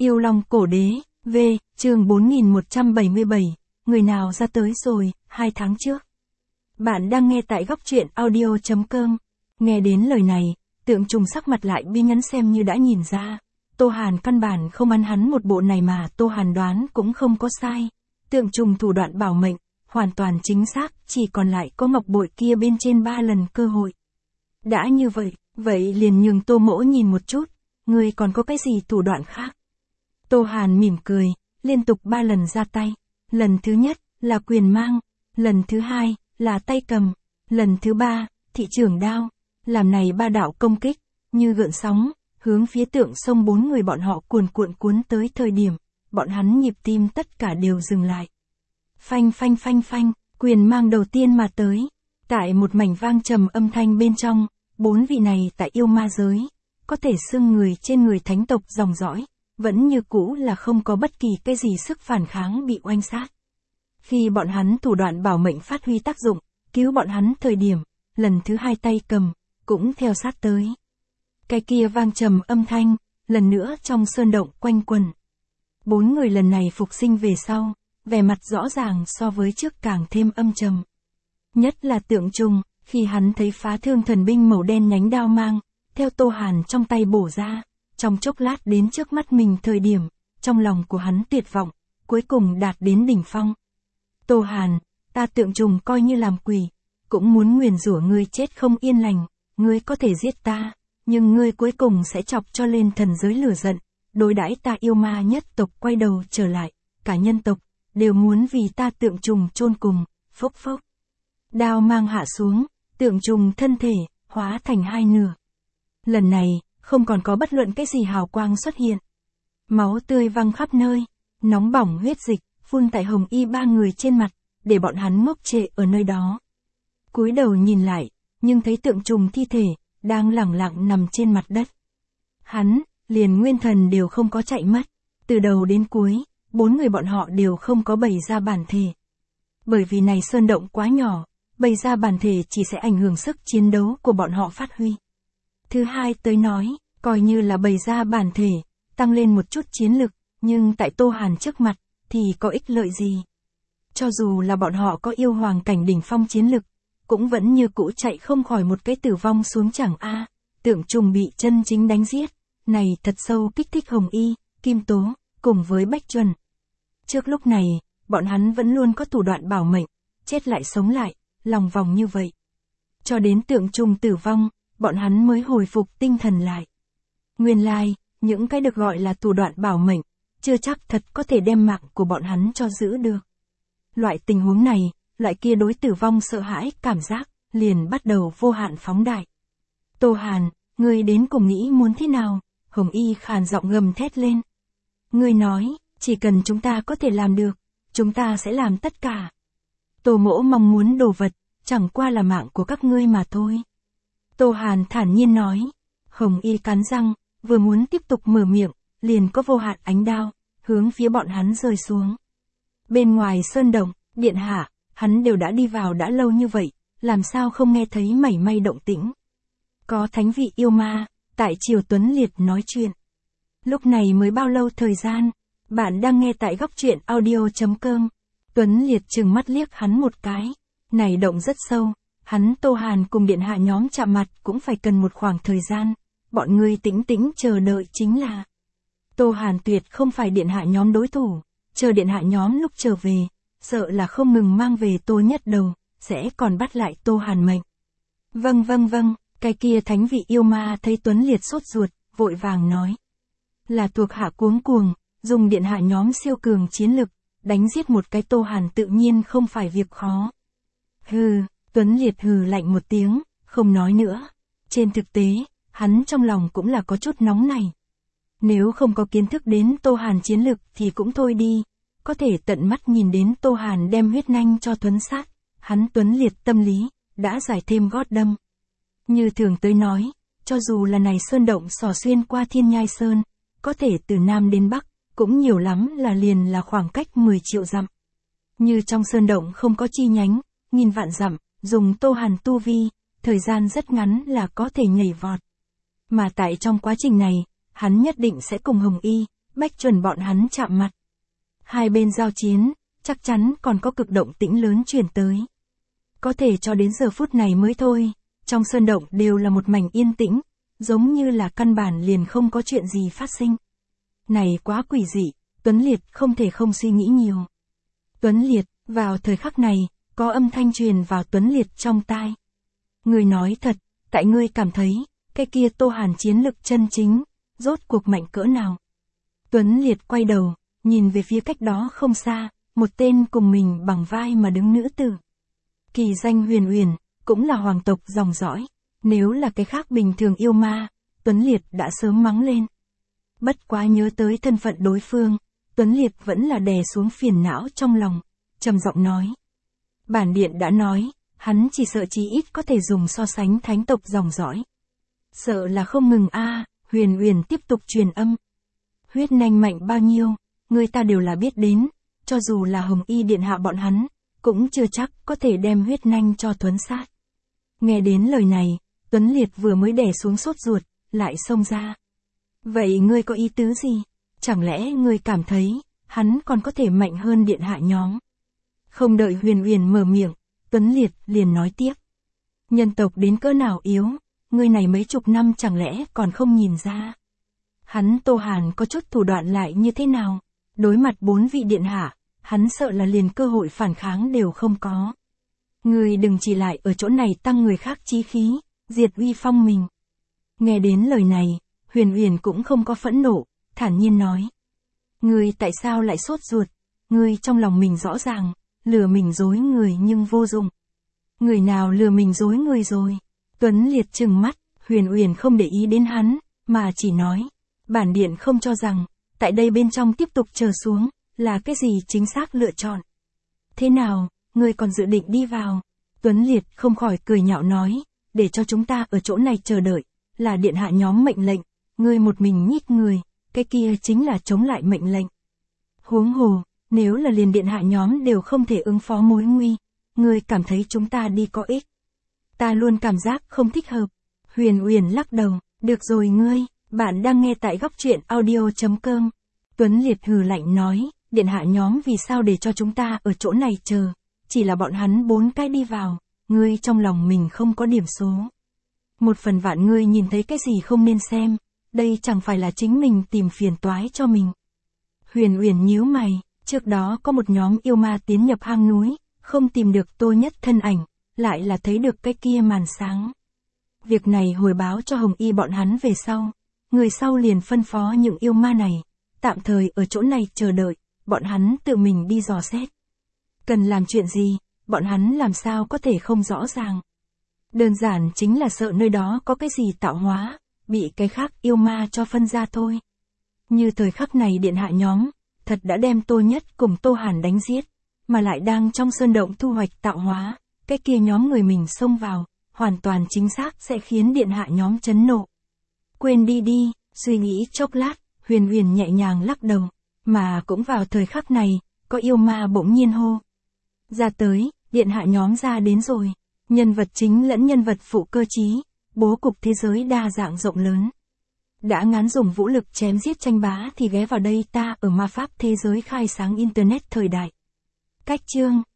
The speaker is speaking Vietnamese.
Yêu Long Cổ Đế, V, chương 4177, người nào ra tới rồi, 2 tháng trước. Bạn đang nghe tại góc truyện audio.com. Nghe đến lời này, Tượng Trùng sắc mặt lại bi nhắn xem như đã nhìn ra. Tô Hàn căn bản không ăn hắn một bộ này mà Tô Hàn đoán cũng không có sai. Tượng Trùng thủ đoạn bảo mệnh, hoàn toàn chính xác, chỉ còn lại có ngọc bội kia bên trên 3 lần cơ hội. Đã như vậy liền nhường Tô Mỗ nhìn một chút, người còn có cái gì thủ đoạn khác. Tô Hàn mỉm cười, liên tục 3 lần ra tay. Lần thứ nhất là quyền mang, lần thứ hai là tay cầm, lần thứ ba, thị trưởng đao. Làm này 3 đạo công kích, như gợn sóng, hướng phía Tượng Sông 4 người bọn họ cuồn cuộn cuốn tới thời điểm, bọn hắn nhịp tim tất cả đều dừng lại. Phanh phanh phanh phanh, quyền mang đầu tiên mà tới. Tại một mảnh vang trầm âm thanh bên trong, 4 vị này tại yêu ma giới, có thể xưng người trên người thánh tộc dòng dõi, vẫn như cũ là không có bất kỳ cái gì sức phản kháng bị oanh sát. Khi bọn hắn thủ đoạn bảo mệnh phát huy tác dụng, cứu bọn hắn thời điểm, lần thứ hai tay cầm, cũng theo sát tới. Cái kia vang trầm âm thanh, lần nữa trong sơn động quanh quần. 4 người lần này phục sinh về sau, vẻ mặt rõ ràng so với trước càng thêm âm trầm. Nhất là Tượng Trùng, khi hắn thấy phá thương thần binh màu đen nhánh đao mang, theo Tô Hàn trong tay bổ ra, trong chốc lát đến trước mắt mình thời điểm, trong lòng của hắn tuyệt vọng, cuối cùng đạt đến đỉnh phong. Tô Hàn, ta Tượng Trùng coi như làm quỷ, cũng muốn nguyền rủa ngươi chết không yên lành, ngươi có thể giết ta, nhưng ngươi cuối cùng sẽ chọc cho lên thần giới lửa giận, đối đãi ta yêu ma nhất tộc quay đầu trở lại, cả nhân tộc, đều muốn vì ta Tượng Trùng chôn cùng, phốc phốc. Đao mang hạ xuống, Tượng Trùng thân thể, hóa thành 2 nửa. Lần này, không còn có bất luận cái gì hào quang xuất hiện. Máu tươi văng khắp nơi, nóng bỏng huyết dịch, phun tại Hồng Y 3 người trên mặt, để bọn hắn ngốc trệ ở nơi đó. Cúi đầu nhìn lại, nhưng thấy Tượng Trùng thi thể, đang lẳng lặng nằm trên mặt đất. Hắn, liền nguyên thần đều không có chạy mất. Từ đầu đến cuối, 4 người bọn họ đều không có bày ra bản thể. Bởi vì này sơn động quá nhỏ, bày ra bản thể chỉ sẽ ảnh hưởng sức chiến đấu của bọn họ phát huy. Thứ hai tới nói, coi như là bày ra bản thể, tăng lên một chút chiến lực, nhưng tại Tô Hàn trước mặt, thì có ích lợi gì? Cho dù là bọn họ có yêu hoàng cảnh đỉnh phong chiến lực, cũng vẫn như cũ chạy không khỏi một cái tử vong xuống chẳng a. Tượng Trùng bị chân chính đánh giết, này thật sâu kích thích Hồng Y, Kim Tố, cùng với Bách Chuẩn. Trước lúc này, bọn hắn vẫn luôn có thủ đoạn bảo mệnh, chết lại sống lại, lòng vòng như vậy. Cho đến Tượng Trùng tử vong, bọn hắn mới hồi phục tinh thần lại. Nguyên lai, những cái được gọi là thủ đoạn bảo mệnh, chưa chắc thật có thể đem mạng của bọn hắn cho giữ được. Loại tình huống này, loại kia đối tử vong sợ hãi, cảm giác, liền bắt đầu vô hạn phóng đại. Tô Hàn, ngươi đến cùng nghĩ muốn thế nào? Hồng Y khàn giọng gầm thét lên. Ngươi nói, chỉ cần chúng ta có thể làm được, chúng ta sẽ làm tất cả. Tô Mỗ mong muốn đồ vật, chẳng qua là mạng của các ngươi mà thôi. Tô Hàn thản nhiên nói. Hồng Y cắn răng, vừa muốn tiếp tục mở miệng, liền có vô hạn ánh đao, hướng phía bọn hắn rơi xuống. Bên ngoài sơn động, điện hạ, hắn đều đã đi vào đã lâu như vậy, làm sao không nghe thấy mảy may động tĩnh. Có thánh vị yêu ma, tại Triều Tuấn Liệt nói chuyện. Lúc này mới bao lâu thời gian, bạn đang nghe tại góc truyện audio.com. Tuấn Liệt trừng mắt liếc hắn một cái, này động rất sâu, hắn Tô Hàn cùng điện hạ nhóm chạm mặt cũng phải cần một khoảng thời gian, bọn ngươi tĩnh tĩnh chờ đợi chính là. Tô Hàn tuyệt không phải điện hạ nhóm đối thủ, chờ điện hạ nhóm lúc trở về, sợ là không ngừng mang về Tô Nhất Đầu, sẽ còn bắt lại Tô Hàn mệnh. Vâng, cái kia thánh vị yêu ma thấy Tuấn Liệt sốt ruột, vội vàng nói. Là thuộc hạ cuống cuồng, dùng điện hạ nhóm siêu cường chiến lực, đánh giết một cái Tô Hàn tự nhiên không phải việc khó. Hừ, Tuấn Liệt hừ lạnh một tiếng, không nói nữa. Trên thực tế, hắn trong lòng cũng là có chút nóng này. Nếu không có kiến thức đến Tô Hàn chiến lực thì cũng thôi đi, có thể tận mắt nhìn đến Tô Hàn đem huyết nanh cho thuấn sát, hắn Tuấn Liệt tâm lý, đã giải thêm gót đâm. Như thường tới nói, cho dù là này sơn động xỏ xuyên qua Thiên Nhai Sơn, có thể từ Nam đến Bắc, cũng nhiều lắm là liền là khoảng cách 10 triệu dặm. Như trong sơn động không có chi nhánh, nghìn vạn dặm, dùng Tô Hàn tu vi, thời gian rất ngắn là có thể nhảy vọt. Mà tại trong quá trình này, hắn nhất định sẽ cùng Hồng Y, Bách Chuẩn bọn hắn chạm mặt. Hai bên giao chiến, chắc chắn còn có cực động tĩnh lớn truyền tới. Có thể cho đến giờ phút này mới thôi, trong sơn động đều là một mảnh yên tĩnh, giống như là căn bản liền không có chuyện gì phát sinh. Này quá quỷ dị, Tuấn Liệt không thể không suy nghĩ nhiều. Tuấn Liệt, vào thời khắc này, có âm thanh truyền vào Tuấn Liệt trong tai. Người nói thật, tại ngươi cảm thấy, cái kia Tô Hàn chiến lực chân chính, rốt cuộc mạnh cỡ nào? Tuấn Liệt quay đầu, nhìn về phía cách đó không xa, một tên cùng mình bằng vai mà đứng nữ tử. Kỳ danh Huyền Uyển, cũng là hoàng tộc dòng dõi. Nếu là cái khác bình thường yêu ma, Tuấn Liệt đã sớm mắng lên. Bất quá nhớ tới thân phận đối phương, Tuấn Liệt vẫn là đè xuống phiền não trong lòng, trầm giọng nói. Bản điện đã nói, hắn chỉ sợ chí ít có thể dùng so sánh thánh tộc dòng dõi. Sợ là không ngừng a. Huyền Uyển tiếp tục truyền âm. Huyết nanh mạnh bao nhiêu, người ta đều là biết đến, cho dù là Hồng Y điện hạ bọn hắn, cũng chưa chắc có thể đem huyết nanh cho thuấn sát. Nghe đến lời này, Tuấn Liệt vừa mới đè xuống sốt ruột, lại xông ra. Vậy ngươi có ý tứ gì? Chẳng lẽ ngươi cảm thấy, hắn còn có thể mạnh hơn điện hạ nhóm? Không đợi Huyền Uyển mở miệng, Tuấn Liệt liền nói tiếp. Nhân tộc đến cỡ nào yếu, ngươi này mấy chục năm chẳng lẽ còn không nhìn ra? Hắn Tô Hàn có chút thủ đoạn lại như thế nào? Đối mặt 4 vị điện hạ, hắn sợ là liền cơ hội phản kháng đều không có. Ngươi đừng chỉ lại ở chỗ này tăng người khác chí khí, diệt uy phong mình. Nghe đến lời này, Huyền Uyển cũng không có phẫn nộ, thản nhiên nói. Ngươi tại sao lại sốt ruột? Ngươi trong lòng mình rõ ràng, lừa mình dối người nhưng vô dụng. Người nào lừa mình dối người rồi? Tuấn Liệt trừng mắt, Huyền Uyển không để ý đến hắn, mà chỉ nói. Bản điện không cho rằng, tại đây bên trong tiếp tục chờ xuống, là cái gì chính xác lựa chọn. Thế nào, ngươi còn dự định đi vào? Tuấn Liệt không khỏi cười nhạo nói, để cho chúng ta ở chỗ này chờ đợi, là điện hạ nhóm mệnh lệnh, ngươi một mình nhích người, cái kia chính là chống lại mệnh lệnh. Huống hồ, nếu là liền điện hạ nhóm đều không thể ứng phó mối nguy, ngươi cảm thấy chúng ta đi có ích. Ta luôn cảm giác không thích hợp. Huyền Uyển lắc đầu, được rồi ngươi, bạn đang nghe tại góc truyện audio.com. Tuấn Liệt hừ lạnh nói, điện hạ nhóm vì sao để cho chúng ta ở chỗ này chờ, chỉ là bọn hắn 4 cái đi vào, ngươi trong lòng mình không có điểm số. Một phần vạn ngươi nhìn thấy cái gì không nên xem, đây chẳng phải là chính mình tìm phiền toái cho mình. Huyền Uyển nhíu mày, trước đó có một nhóm yêu ma tiến nhập hang núi, không tìm được Tô Nhất thân ảnh, lại là thấy được cái kia màn sáng. Việc này hồi báo cho Hồng Y bọn hắn về sau, người sau liền phân phó những yêu ma này, tạm thời ở chỗ này chờ đợi, bọn hắn tự mình đi dò xét. Cần làm chuyện gì, bọn hắn làm sao có thể không rõ ràng. Đơn giản chính là sợ nơi đó có cái gì tạo hóa, bị cái khác yêu ma cho phân ra thôi. Như thời khắc này điện hạ nhóm, thật đã đem Tô Nhất cùng Tô Hàn đánh giết, mà lại đang trong sơn động thu hoạch tạo hóa, cái kia nhóm người mình xông vào, hoàn toàn chính xác sẽ khiến điện hạ nhóm chấn nộ. Quên đi đi, suy nghĩ chốc lát, Huyền Uyển nhẹ nhàng lắc đầu, mà cũng vào thời khắc này, có yêu ma bỗng nhiên hô. Ra tới, điện hạ nhóm ra đến rồi, nhân vật chính lẫn nhân vật phụ cơ trí, bố cục thế giới đa dạng rộng lớn. Đã ngán dùng vũ lực chém giết tranh bá thì ghé vào đây ta ở ma pháp thế giới khai sáng internet thời đại. Cách chương